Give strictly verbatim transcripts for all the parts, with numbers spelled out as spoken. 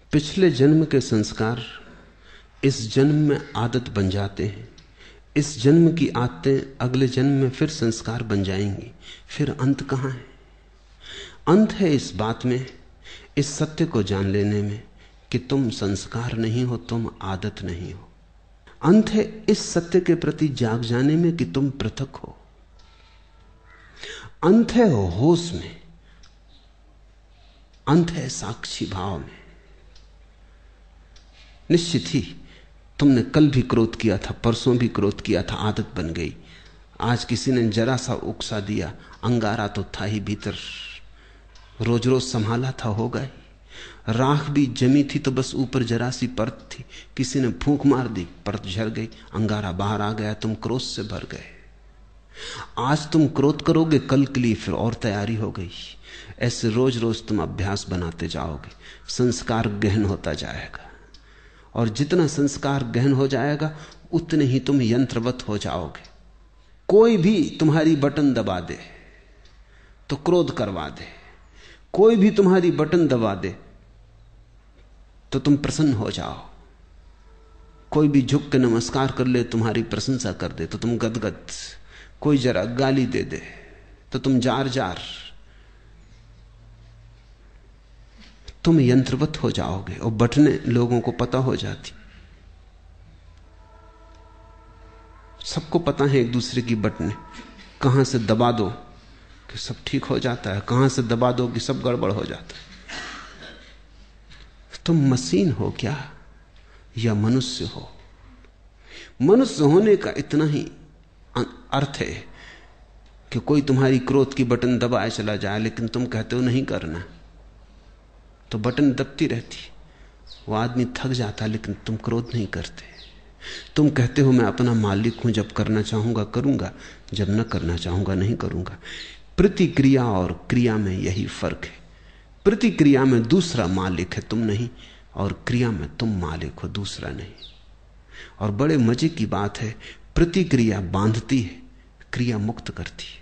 पिछले जन्म के संस्कार इस जन्म में आदत बन जाते हैं। इस जन्म की आदतें अगले जन्म में फिर संस्कार बन जाएंगी। फिर अंत कहां है? अंत है इस बात में, इस सत्य को जान लेने में कि तुम संस्कार नहीं हो, तुम आदत नहीं हो। अंत है इस सत्य के प्रति जाग जाने में कि तुम पृथक हो। अंत है होश में, अंत है साक्षी भाव में। निश्चित ही तुमने कल भी क्रोध किया था, परसों भी क्रोध किया था, आदत बन गई। आज किसी ने जरा सा उकसा दिया, अंगारा तो था ही भीतर, रोज रोज संभाला था, हो गए। राख भी जमी थी तो बस ऊपर जरा सी परत थी, किसी ने फूंक मार दी, परत झड़ गई, अंगारा बाहर आ गया, तुम क्रोध से भर गए। आज तुम क्रोध करोगे, कल के लिए फिर और तैयारी हो गई। ऐसे रोज रोज तुम अभ्यास बनाते जाओगे, संस्कार गहन होता जाएगा। और जितना संस्कार गहन हो जाएगा उतने ही तुम यंत्रवत हो जाओगे। कोई भी तुम्हारी बटन दबा दे तो क्रोध करवा दे, कोई भी तुम्हारी बटन दबा दे तो तुम प्रसन्न हो जाओ, कोई भी झुक के नमस्कार कर ले, तुम्हारी प्रशंसा कर दे तो तुम गदगद, कोई जरा गाली दे दे तो तुम जार जार, तुम यंत्रवत हो जाओगे। और बटने लोगों को पता हो जाती, सबको पता है एक दूसरे की बटने, कहां से दबा दो कि सब ठीक हो जाता है, कहां से दबा दो कि सब गड़बड़ हो जाता है। तुम मशीन हो क्या या मनुष्य हो? मनुष्य होने का इतना ही अर्थ है कि कोई तुम्हारी क्रोध की बटन दबाए चला जाए, लेकिन तुम कहते हो नहीं करना, तो बटन दबती रहती। वो आदमी थक जाता है, लेकिन तुम क्रोध नहीं करते। तुम कहते हो मैं अपना मालिक हूं, जब करना चाहूंगा करूंगा, जब न करना चाहूंगा नहीं करूंगा। प्रतिक्रिया और क्रिया में यही फर्क है। प्रतिक्रिया में दूसरा मालिक है, तुम नहीं, और क्रिया में तुम मालिक हो, दूसरा नहीं। और बड़े मजे की बात है, प्रतिक्रिया बांधती है, क्रिया मुक्त करती है।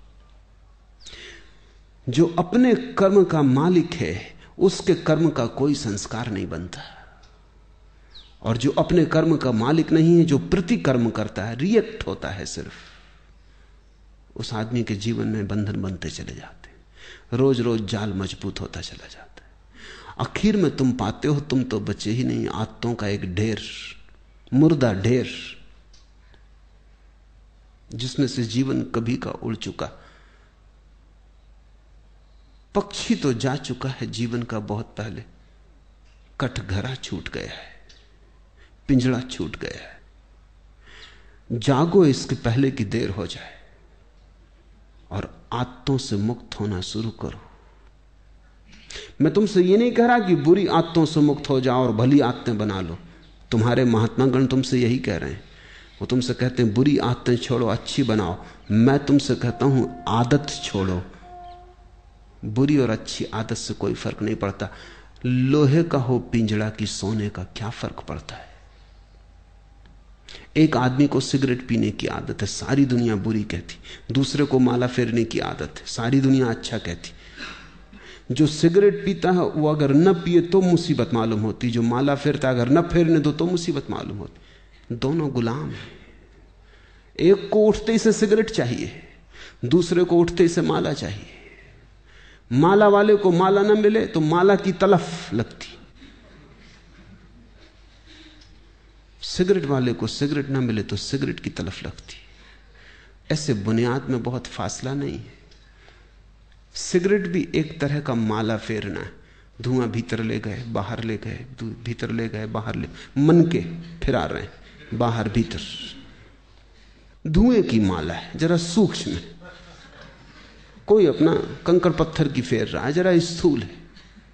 जो अपने कर्म का मालिक है उसके कर्म का कोई संस्कार नहीं बनता, और जो अपने कर्म का मालिक नहीं है, जो प्रतिकर्म करता है, रिएक्ट होता है सिर्फ, उस आदमी के जीवन में बंधन बनते चले जाते हैं, रोज रोज जाल मजबूत होता चला जाता है। आखिर में तुम पाते हो तुम तो बचे ही नहीं, आदतों का एक ढेर, मुर्दा ढेर, जिसमें से जीवन कभी का उड़ चुका। पक्षी तो जा चुका है जीवन का बहुत पहले, कटघरा छूट गया है, पिंजड़ा छूट गया है। जागो इसके पहले कि देर हो जाए, और आदतों से मुक्त होना शुरू करो। मैं तुमसे ये नहीं कह रहा कि बुरी आदतों से मुक्त हो जाओ और भली आदतें बना लो। तुम्हारे महात्मागण तुमसे यही कह रहे हैं, वो तुमसे कहते हैं बुरी आदतें छोड़ो, अच्छी बनाओ। मैं तुमसे कहता हूं आदत छोड़ो। बुरी और अच्छी आदत से कोई फर्क नहीं पड़ता। लोहे का हो पिंजड़ा की सोने का, क्या फर्क पड़ता है? एक आदमी को सिगरेट पीने की आदत है, सारी दुनिया बुरी कहती। दूसरे को माला फेरने की आदत है, सारी दुनिया अच्छा कहती। जो सिगरेट पीता है वो अगर न पिए तो मुसीबत मालूम होती, जो माला फेरता अगर न फेरने दो तो मुसीबत मालूम होती। दोनों गुलाम हैं। एक को उठते ही से सिगरेट चाहिए, दूसरे को उठते ही से माला चाहिए। माला वाले को माला न मिले तो माला की तलफ लगती, सिगरेट वाले को सिगरेट न मिले तो सिगरेट की तलफ लगती। ऐसे बुनियाद में बहुत फासला नहीं है। सिगरेट भी एक तरह का माला फेरना है। धुआं भीतर ले गए, बाहर ले गए, भीतर ले गए, बाहर ले, मन के फिरा रहे हैं, बाहर भीतर। धुएं की माला है, जरा सूक्ष्म है। कोई अपना कंकड़ पत्थर की फेर रहा है, जरा स्थूल है।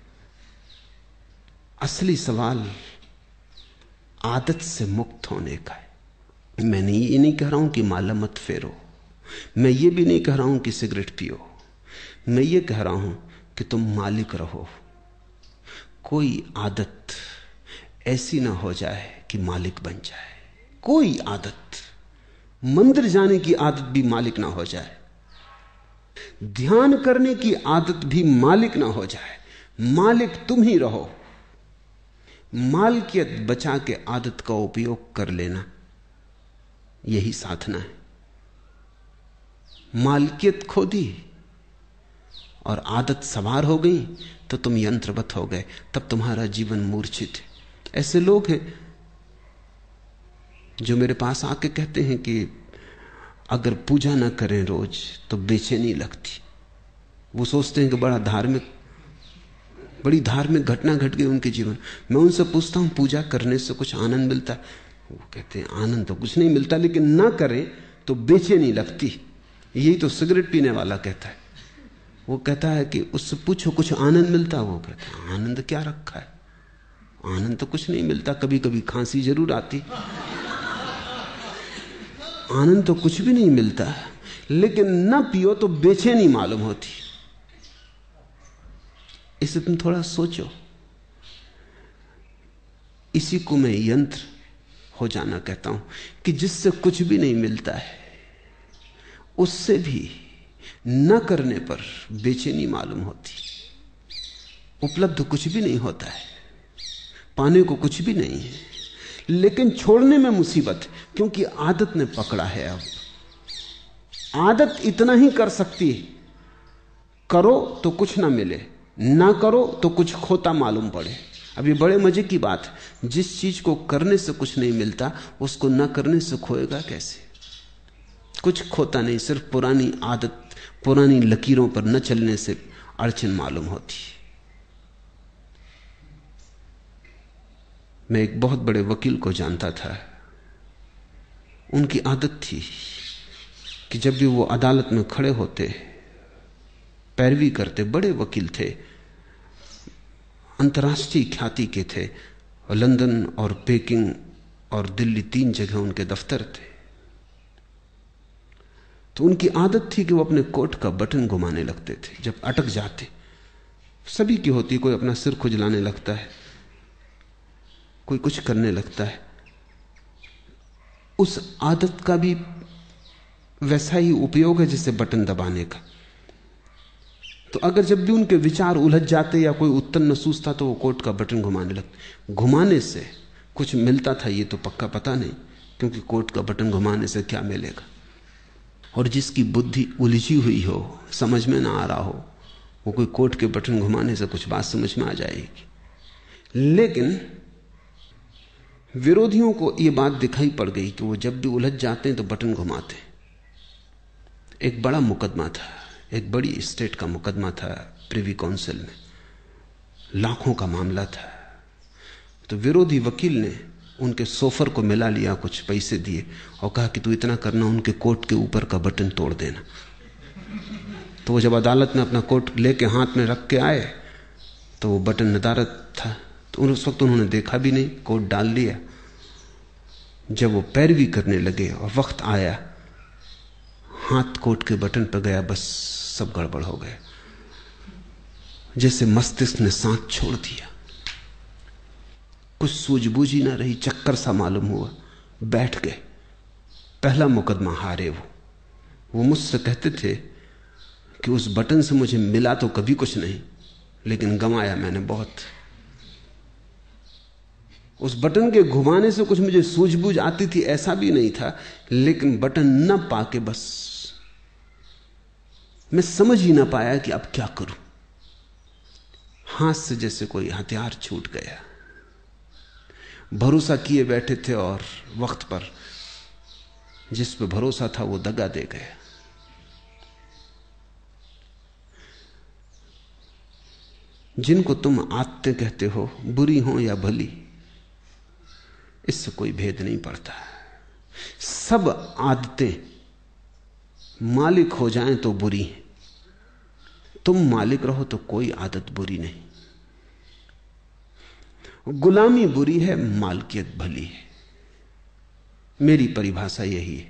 असली सवाल आदत से मुक्त होने का है। मैं नहीं ये नहीं कह रहा हूं कि माला मत फेरो, मैं ये भी नहीं कह रहा हूं कि सिगरेट पियो। मैं ये कह रहा हूं कि तुम मालिक रहो। कोई आदत ऐसी ना हो जाए कि मालिक बन जाए। कोई आदत, मंदिर जाने की आदत भी मालिक ना हो जाए, ध्यान करने की आदत भी मालिक ना हो जाए। मालिक तुम ही रहो। मालकियत बचा के आदत का उपयोग कर लेना, यही साधना है। मालकियत खो दी और आदत सवार हो गई तो तुम यंत्रवत हो गए, तब तुम्हारा जीवन मूर्छित है। ऐसे लोग हैं जो मेरे पास आके कहते हैं कि अगर पूजा ना करें रोज तो बेचैनी लगती। वो सोचते हैं कि बड़ा धार्मिक बड़ी धार्मिक घटना घट गई उनके जीवन। मैं उनसे पूछता हूं पूजा करने से कुछ आनंद मिलता है? वो कहते हैं आनंद तो कुछ नहीं मिलता, लेकिन ना करें तो बेचैनी लगती। यही तो सिगरेट पीने वाला कहता है। वो कहता है कि उससे पूछो कुछ आनंद मिलता? वो कहता है आनंद क्या रखा है, आनंद तो कुछ नहीं मिलता, कभी कभी खांसी जरूर आती, आनंद तो कुछ भी नहीं मिलता। लेकिन ना पियो तो बेचैनी मालूम होती। इसे तुम थोड़ा सोचो। इसी को मैं यंत्र हो जाना कहता हूं कि जिससे कुछ भी नहीं मिलता है, उससे भी न करने पर बेचैनी मालूम होती। उपलब्ध कुछ भी नहीं होता है, पाने को कुछ भी नहीं है, लेकिन छोड़ने में मुसीबत, क्योंकि आदत ने पकड़ा है। अब आदत इतना ही कर सकती है, करो तो कुछ ना मिले, ना करो तो कुछ खोता मालूम पड़े। अब ये बड़े मजे की बात है, जिस चीज को करने से कुछ नहीं मिलता उसको ना करने से खोएगा कैसे? कुछ खोता नहीं, सिर्फ पुरानी आदत, पुरानी लकीरों पर न चलने से अड़चन मालूम होती। मैं एक बहुत बड़े वकील को जानता था। उनकी आदत थी कि जब भी वो अदालत में खड़े होते, पैरवी करते, बड़े वकील थे, अंतर्राष्ट्रीय ख्याति के थे, लंदन और पेकिंग और दिल्ली तीन जगह उनके दफ्तर थे। तो उनकी आदत थी कि वो अपने कोट का बटन घुमाने लगते थे जब अटक जाते। सभी की होती, कोई अपना सिर खुजलाने लगता है, कोई कुछ करने लगता है। उस आदत का भी वैसा ही उपयोग है जैसे बटन दबाने का। तो अगर जब भी उनके विचार उलझ जाते या कोई उत्तर न सूझता तो वो कोट का बटन घुमाने लगते। घुमाने से कुछ मिलता था ये तो पक्का पता नहीं, क्योंकि कोट का बटन घुमाने से क्या मिलेगा। और जिसकी बुद्धि उलझी हुई हो, समझ में ना आ रहा हो, वो कोई कोट के बटन घुमाने से कुछ बात समझ में आ जाएगी। लेकिन विरोधियों को यह बात दिखाई पड़ गई कि वो जब भी उलझ जाते हैं तो बटन घुमाते। एक बड़ा मुकदमा था, एक बड़ी स्टेट का मुकदमा था प्रिवी काउंसिल में, लाखों का मामला था। तो विरोधी वकील ने उनके सोफर को मिला लिया, कुछ पैसे दिए और कहा कि तू इतना करना, उनके कोट के ऊपर का बटन तोड़ देना। तो वो जब अदालत में अपना कोट लेके हाथ में रख के आए तो वो बटन नदारत था। तो उस वक्त उन्होंने देखा भी नहीं, कोट डाल लिया। जब वो पैरवी करने लगे और वक्त आया, हाथ कोट के बटन पर गया, बस सब गड़बड़ हो गया। जैसे मस्तिष्क ने सांस छोड़ दिया, कुछ सूझबूझ ही ना रही, चक्कर सा मालूम हुआ, बैठ गए। पहला मुकदमा हारे वो। वो मुझसे कहते थे कि उस बटन से मुझे मिला तो कभी कुछ नहीं, लेकिन गंवाया मैंने बहुत। उस बटन के घुमाने से कुछ मुझे सूझबूझ आती थी ऐसा भी नहीं था, लेकिन बटन न पाके बस मैं समझ ही ना पाया कि अब क्या करूं। हाथ से जैसे कोई हथियार छूट गया। भरोसा किए बैठे थे और वक्त पर जिस पे भरोसा था वो दगा दे गया। जिनको तुम आदतें कहते हो, बुरी हो या भली, इससे कोई भेद नहीं पड़ता। सब आदतें मालिक हो जाएं तो बुरी हैं, तुम मालिक रहो तो कोई आदत बुरी नहीं। गुलामी बुरी है, मालकियत भली है। मेरी परिभाषा यही है।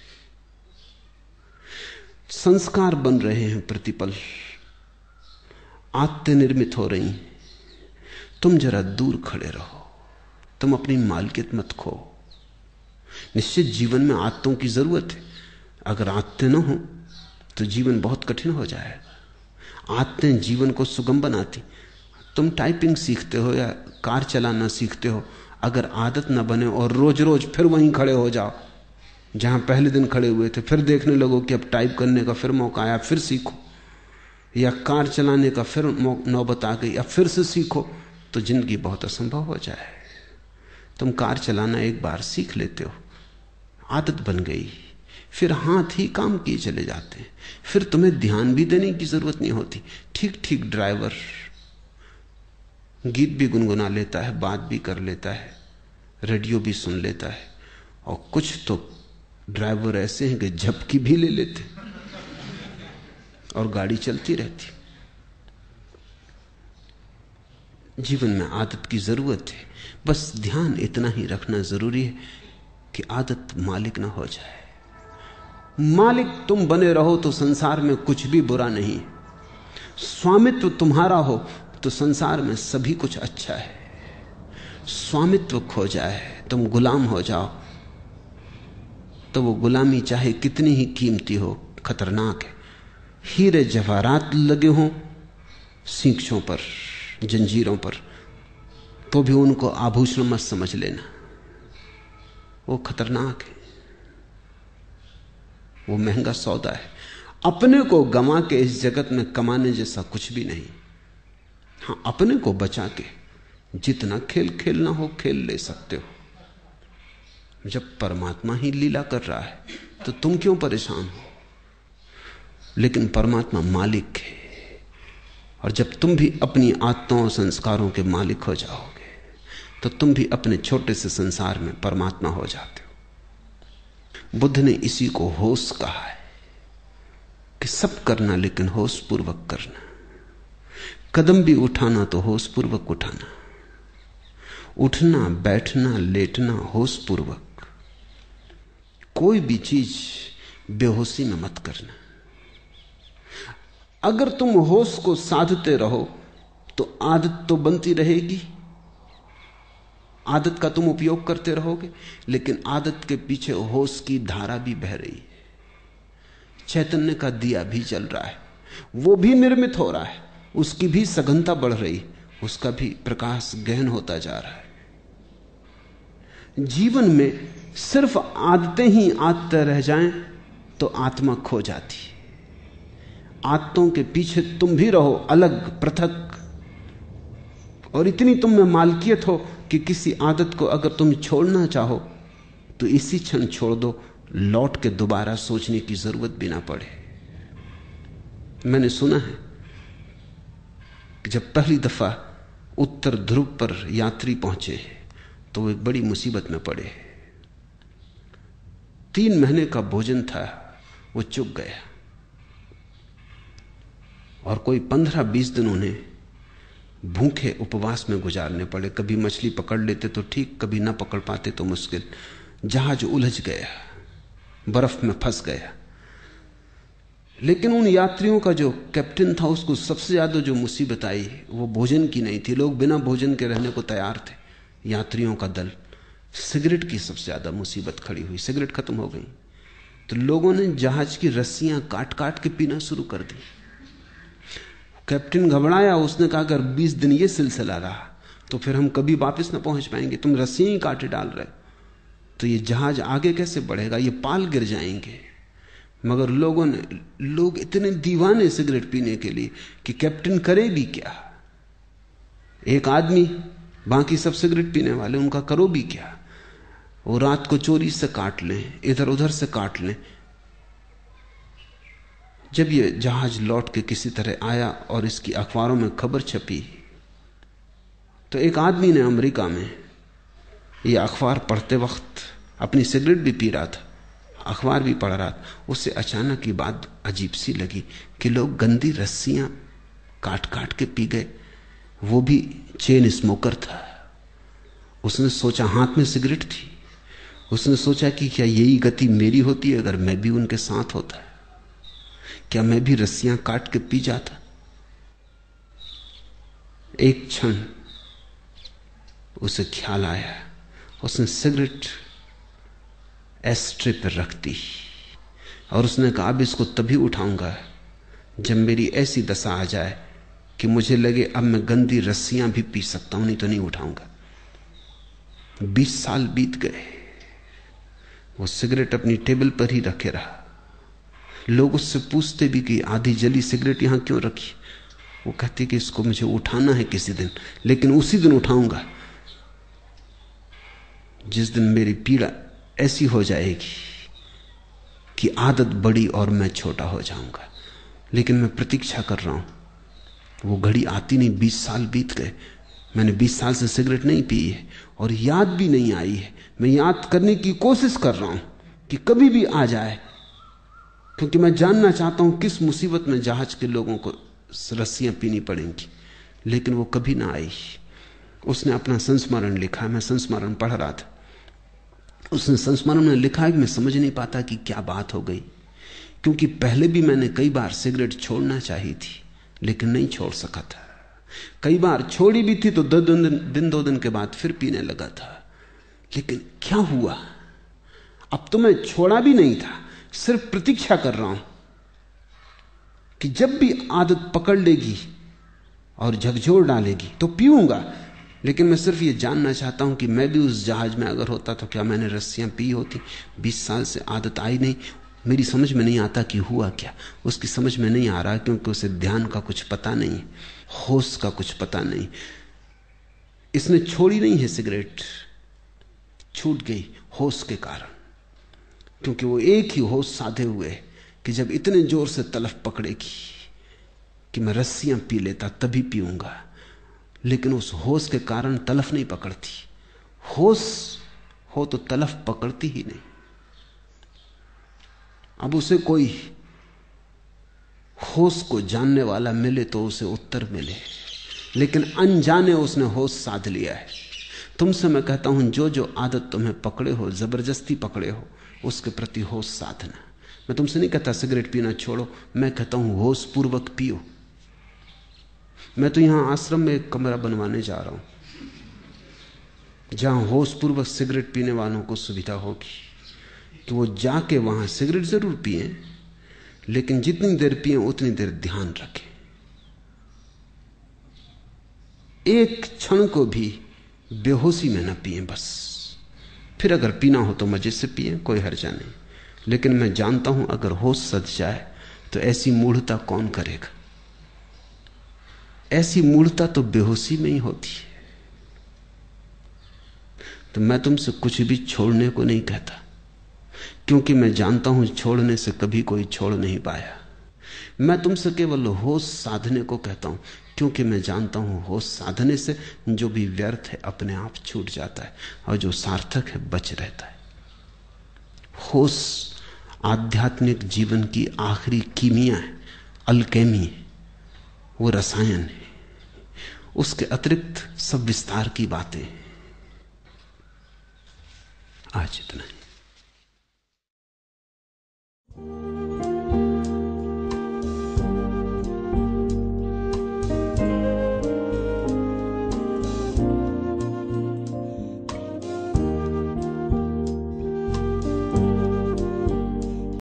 संस्कार बन रहे हैं प्रतिपल, आदतें निर्मित हो रही हैं। तुम जरा दूर खड़े रहो, तुम अपनी मालकियत मत खो। निश्चित जीवन में आदतों की जरूरत है। अगर आदतें न हो तो जीवन बहुत कठिन हो जाएगा। आदतें जीवन को सुगम बनाती। तुम टाइपिंग सीखते हो या कार चलाना सीखते हो, अगर आदत ना बने और रोज रोज फिर वहीं खड़े हो जाओ जहां पहले दिन खड़े हुए थे, फिर देखने लगो कि अब टाइप करने का फिर मौका आया, फिर सीखो, या कार चलाने का फिर नौबत आ गई, अब फिर से सीखो, तो जिंदगी बहुत असंभव हो जाए। तुम कार चलाना एक बार सीख लेते हो, आदत बन गई, फिर हाथ ही काम किए चले जाते हैं, फिर तुम्हें ध्यान भी देने की जरूरत नहीं होती। ठीक ठीक ड्राइवर गीत भी गुनगुना लेता है, बात भी कर लेता है, रेडियो भी सुन लेता है, और कुछ तो ड्राइवर ऐसे हैं कि झपकी भी ले लेते और गाड़ी चलती रहती। जीवन में आदत की जरूरत है, बस ध्यान इतना ही रखना जरूरी है कि आदत मालिक ना हो जाए। मालिक तुम बने रहो तो संसार में कुछ भी बुरा नहीं, स्वामित्व तुम्हारा हो तो संसार में सभी कुछ अच्छा है। स्वामित्व खो जाए, तुम गुलाम हो जाओ, तो वो गुलामी चाहे कितनी ही कीमती हो खतरनाक है। हीरे जवाहरात लगे हों सींखों पर, जंजीरों पर, तो भी उनको आभूषण मत समझ लेना, वो खतरनाक है, वो महंगा सौदा है। अपने को गंवा के इस जगत में कमाने जैसा कुछ भी नहीं। हां, अपने को बचा के जितना खेल खेलना हो खेल ले सकते हो। जब परमात्मा ही लीला कर रहा है तो तुम क्यों परेशान हो? लेकिन परमात्मा मालिक है, और जब तुम भी अपनी आत्माओं और संस्कारों के मालिक हो जाओगे तो तुम भी अपने छोटे से संसार में परमात्मा हो जाते हो। बुद्ध ने इसी को होश कहा है कि सब करना लेकिन होश पूर्वक करना। कदम भी उठाना तो होश पूर्वक उठाना, उठना बैठना लेटना होश पूर्वक। कोई भी चीज बेहोशी में मत करना। अगर तुम होश को साधते रहो तो आदत तो बनती रहेगी, आदत का तुम उपयोग करते रहोगे, लेकिन आदत के पीछे होश की धारा भी बह रही है। चैतन्य का दिया भी जल रहा है, वो भी निर्मित हो रहा है, उसकी भी सघनता बढ़ रही, उसका भी प्रकाश गहन होता जा रहा है। जीवन में सिर्फ आदतें ही आदतें रह जाएं तो आत्मा खो जाती है। आदतों के पीछे तुम भी रहो अलग पृथक, और इतनी तुम में मालकियत हो कि किसी आदत को अगर तुम छोड़ना चाहो तो इसी क्षण छोड़ दो, लौट के दोबारा सोचने की जरूरत भी ना पड़े। मैंने सुना है कि जब पहली दफा उत्तर ध्रुव पर यात्री पहुंचे तो वो एक बड़ी मुसीबत में पड़े। तीन महीने का भोजन था, वो चुक गया, और कोई पंद्रह बीस दिन उन्हें भूखे उपवास में गुजारने पड़े। कभी मछली पकड़ लेते तो ठीक, कभी ना पकड़ पाते तो मुश्किल। जहाज उलझ गया, बर्फ में फंस गया। लेकिन उन यात्रियों का जो कैप्टन था, उसको सबसे ज्यादा जो मुसीबत आई वो भोजन की नहीं थी। लोग बिना भोजन के रहने को तैयार थे, यात्रियों का दल। सिगरेट की सबसे ज्यादा मुसीबत खड़ी हुई। सिगरेट खत्म हो गई तो लोगों ने जहाज की रस्सियां काट काट के पीना शुरू कर दी। कैप्टन घबराया, उसने कहा अगर बीस दिन ये सिलसिला रहा तो फिर हम कभी वापस ना पहुंच पाएंगे। तुम रस्सियां ही काटे डाल रहे तो ये जहाज आगे कैसे बढ़ेगा, ये पाल गिर जाएंगे। मगर लोगों ने लोग इतने दीवाने सिगरेट पीने के लिए कि कैप्टन करे भी क्या। एक आदमी, बाकी सब सिगरेट पीने वाले, उनका करो भी क्या। वो रात को चोरी से काट लें, इधर उधर से काट लें। जब ये जहाज लौट के किसी तरह आया और इसकी अखबारों में खबर छपी तो एक आदमी ने अमेरिका में ये अखबार पढ़ते वक्त अपनी सिगरेट भी पी रहा था, अखबार भी पढ़ रहा था। उसे अचानक ये बात अजीब सी लगी कि लोग गंदी रस्सियां काट काट के पी गए। वो भी चेन स्मोकर था। उसने सोचा, हाथ में सिगरेट थी, उसने सोचा कि क्या यही गति मेरी होती है अगर मैं भी उनके साथ होता है? क्या मैं भी रस्सियां काट के पी जाता? एक क्षण उसे ख्याल आया, उसने सिगरेट एस्ट्रे पर रख दी और उसने कहा अब इसको तभी उठाऊंगा जब मेरी ऐसी दशा आ जाए कि मुझे लगे अब मैं गंदी रस्सियां भी पी सकता हूं, नहीं तो नहीं उठाऊंगा। बीस साल बीत गए, वो सिगरेट अपनी टेबल पर ही रखे रहा। लोग उससे पूछते भी कि आधी जली सिगरेट यहां क्यों रखी। वो कहती कि इसको मुझे उठाना है किसी दिन, लेकिन उसी दिन उठाऊंगा जिस दिन मेरी पीड़ा ऐसी हो जाएगी कि आदत बड़ी और मैं छोटा हो जाऊंगा। लेकिन मैं प्रतीक्षा कर रहा हूं, वो घड़ी आती नहीं। बीस साल बीत गए, मैंने बीस साल से सिगरेट नहीं पी है और याद भी नहीं आई है। मैं याद करने की कोशिश कर रहा हूं कि कभी भी आ जाए, क्योंकि मैं जानना चाहता हूं किस मुसीबत में जहाज के लोगों को रस्सियां पीनी पड़ेंगी। लेकिन वो कभी ना आई। उसने अपना संस्मरण लिखा, मैं संस्मरण पढ़ रहा था। उसने संस्मरण में लिखा है कि मैं समझ नहीं पाता कि क्या बात हो गई, क्योंकि पहले भी मैंने कई बार सिगरेट छोड़ना चाहिए थी लेकिन नहीं छोड़ सका था। कई बार छोड़ी भी थी तो दो दिन, दिन दो दिन के बाद फिर पीने लगा था। लेकिन क्या हुआ? अब तो मैं छोड़ा भी नहीं था, सिर्फ प्रतीक्षा कर रहा हूं कि जब भी आदत पकड़ लेगी और झकझोर डालेगी तो पीऊंगा। लेकिन मैं सिर्फ ये जानना चाहता हूं कि मैं भी उस जहाज में अगर होता तो क्या मैंने रस्सियां पी होती। बीस साल से आदत आई नहीं। मेरी समझ में नहीं आता कि हुआ क्या। उसकी समझ में नहीं आ रहा क्योंकि उसे ध्यान का कुछ पता नहीं, होश का कुछ पता नहीं। इसने छोड़ी नहीं है सिगरेट, छूट गई होश के कारण, क्योंकि वो एक ही होश साधे हुए है कि जब इतने जोर से तलफ पकड़ेगी कि मैं रस्सियां पी लेता तभी पीऊंगा। लेकिन उस होश के कारण तलफ नहीं पकड़ती। होश हो तो तलफ पकड़ती ही नहीं। अब उसे कोई होश को जानने वाला मिले तो उसे उत्तर मिले, लेकिन अनजाने उसने होश साध लिया है। तुमसे मैं कहता हूं, जो जो आदत तुम्हें पकड़े हो, जबरदस्ती पकड़े हो, उसके प्रति होश साधना। मैं तुमसे नहीं कहता सिगरेट पीना छोड़ो, मैं कहता हूं होश पूर्वक पियो। मैं तो यहां आश्रम में एक कमरा बनवाने जा रहा हूं जहां होश पूर्वक सिगरेट पीने वालों को सुविधा होगी कि वो जाके वहां सिगरेट जरूर पिए, लेकिन जितनी देर पिए उतनी देर ध्यान रखें। एक क्षण को भी बेहोशी में न पिए बस। फिर अगर पीना हो तो मजे से पिए, कोई हर्जा नहीं। लेकिन मैं जानता हूं अगर होश सज जाए तो ऐसी मूढ़ता कौन करेगा। ऐसी मूढ़ता तो बेहोशी में ही होती है। तो मैं तुमसे कुछ भी छोड़ने को नहीं कहता, क्योंकि मैं जानता हूं छोड़ने से कभी कोई छोड़ नहीं पाया। मैं तुमसे केवल होश साधने को कहता हूं, क्योंकि मैं जानता हूं होश साधने से जो भी व्यर्थ है अपने आप छूट जाता है और जो सार्थक है बच रहता है। होश आध्यात्मिक जीवन की आखिरी कीमिया है, अल्केमी है, वो रसायन है। उसके अतिरिक्त सब विस्तार की बातें हैं। आज इतना ही।